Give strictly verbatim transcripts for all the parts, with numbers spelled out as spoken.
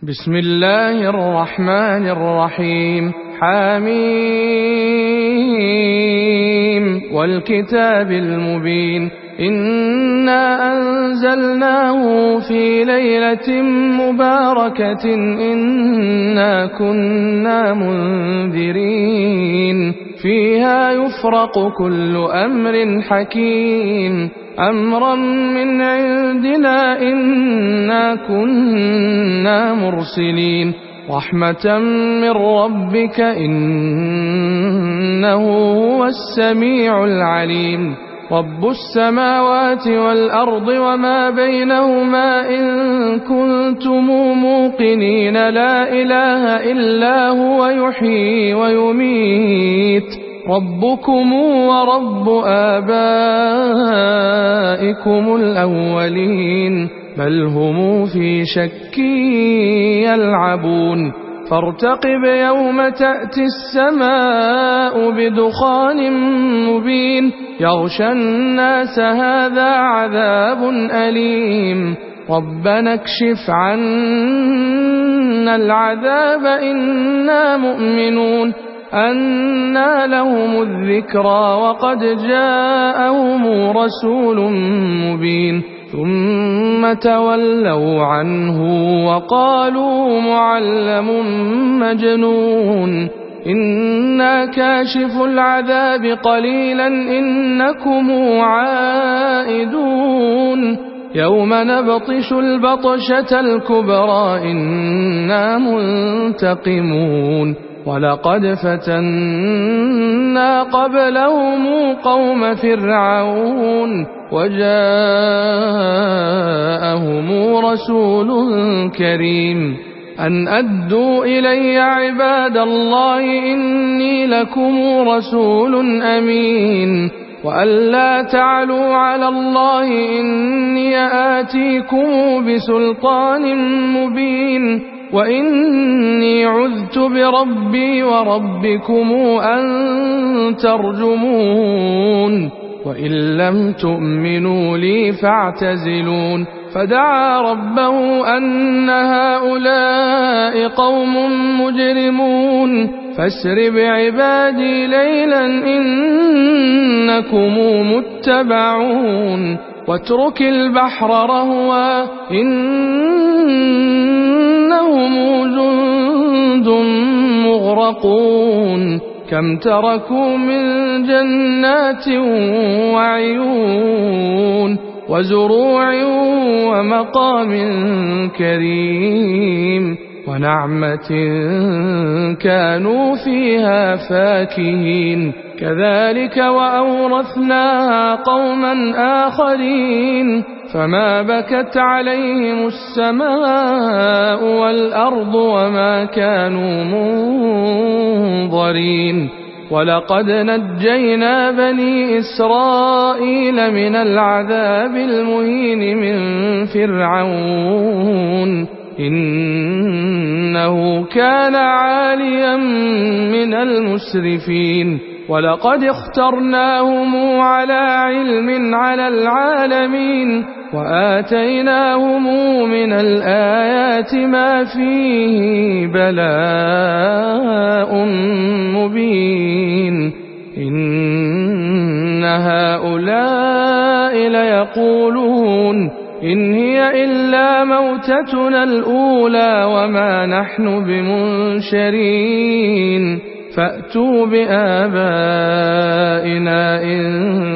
بسم الله الرحمن الرحيم. حميم والكتاب المبين. إنا أنزلناه في ليلة مباركة إنا كنا منذرين فيها يفرق كل أمر حكيم أمرا من عندنا إنا كنا مرسلين رحمة من ربك إنه هو السميع العليم رب السماوات والأرض وما بينهما إن كنتم موقنين لا إله إلا هو يحيي ويميت ربكم ورب آبائكم الأولين بل هم في شك يلعبون فارتقب يوم تأتي السماء بدخان مبين يغشى الناس هذا عذاب أليم ربنا اكشف عنا العذاب إنا مؤمنون أنى لهم الذكرى وقد جاءهم رسول مبين ثم تولوا عنه وقالوا معلم مجنون إنا كاشف العذاب قليلا إنكم عائدون يوم نبطش البطشة الكبرى إنا منتقمون ولقد فتنا قبلهم قوم فرعون وجاءهم رسول كريم أن أدوا إلي عباد الله إني لكم رسول أمين وأن لا تعلوا على الله إني آتيكم بسلطان مبين وإني عذت بربي وربكم أن ترجمون وإن لم تؤمنوا لي فاعتزلون فدعا ربه أن هؤلاء قوم مجرمون فاسر بعبادي ليلا إنكم متبعون واترك البحر رهوا إنهم جند مغرقون كم تركوا من جنات وعيون وزروع ومقام كريم ونعمة كانوا فيها فاكهين كذلك وأورثناها قوما آخرين فما بكت عليهم السماء والأرض وما كانوا منظرين ولقد نجينا بني إسرائيل من العذاب المهين من فرعون إنه كان عاليا من المسرفين ولقد اخترناهم على علم على العالمين وآتيناهم من الآيات ما فيه بلاء مبين إن هؤلاء ليقولون إن هي إلا موتتنا الأولى وما نحن بمنشرين فأتوا بآبائنا إن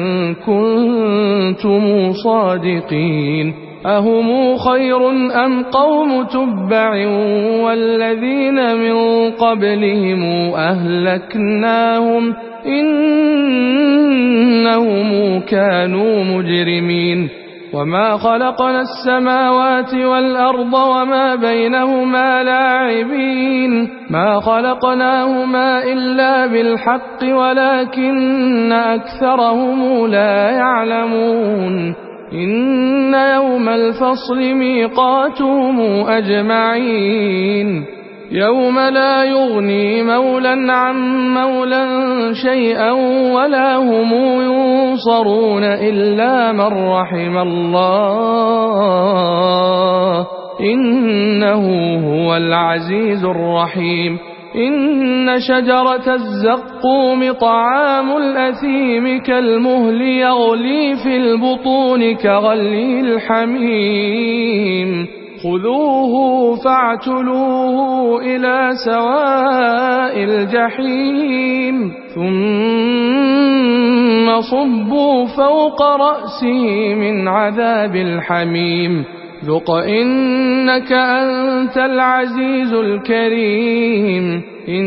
كنتم صادقين أهم خير أم قوم تبع والذين من قبلهم أهلكناهم إنهم كانوا مجرمين وما خلقنا السماوات والأرض وما بينهما لاعبين ما خلقناهما إلا بالحق ولكن أكثرهم لا يعلمون إن يوم الفصل ميقاتهم أجمعين يوم لا يغني مولا عن مولا شيئا ولا هم ينصرون إلا من رحم الله إنه هو العزيز الرحيم إن شجرة الزقوم طعام الأثيم كالمهل يغلي في البطون كغلي الحميم خذوه فاعتلوه إلى سواء الجحيم ثم صبوا فوق رأسه من عذاب الحميم ذق إنك أنت العزيز الكريم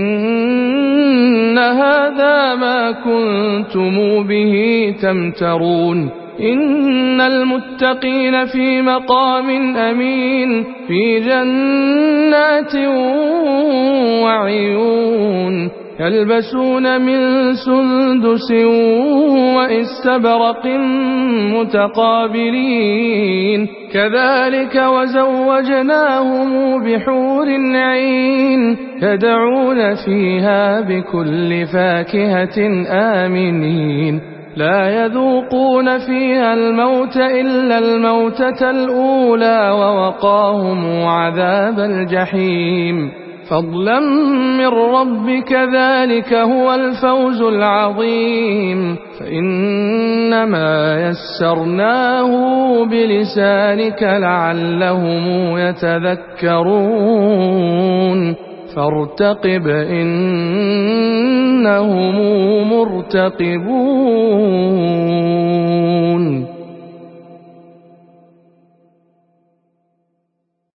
إن هذا ما كنتم به تمترون إن المتقين في مقام أمين في جنات وعيون يلبسون من سندس وإستبرق متقابلين كذلك وزوجناهم بحور عين يدعون فيها بكل فاكهة آمنين لا يذوقون فيها الموت إلا الموتة الأولى ووقاهم عذاب الجحيم فضلا من ربك ذلك هو الفوز العظيم فإنما يسرناه بلسانك لعلهم يتذكرون فارتقب إنهم مرتقبون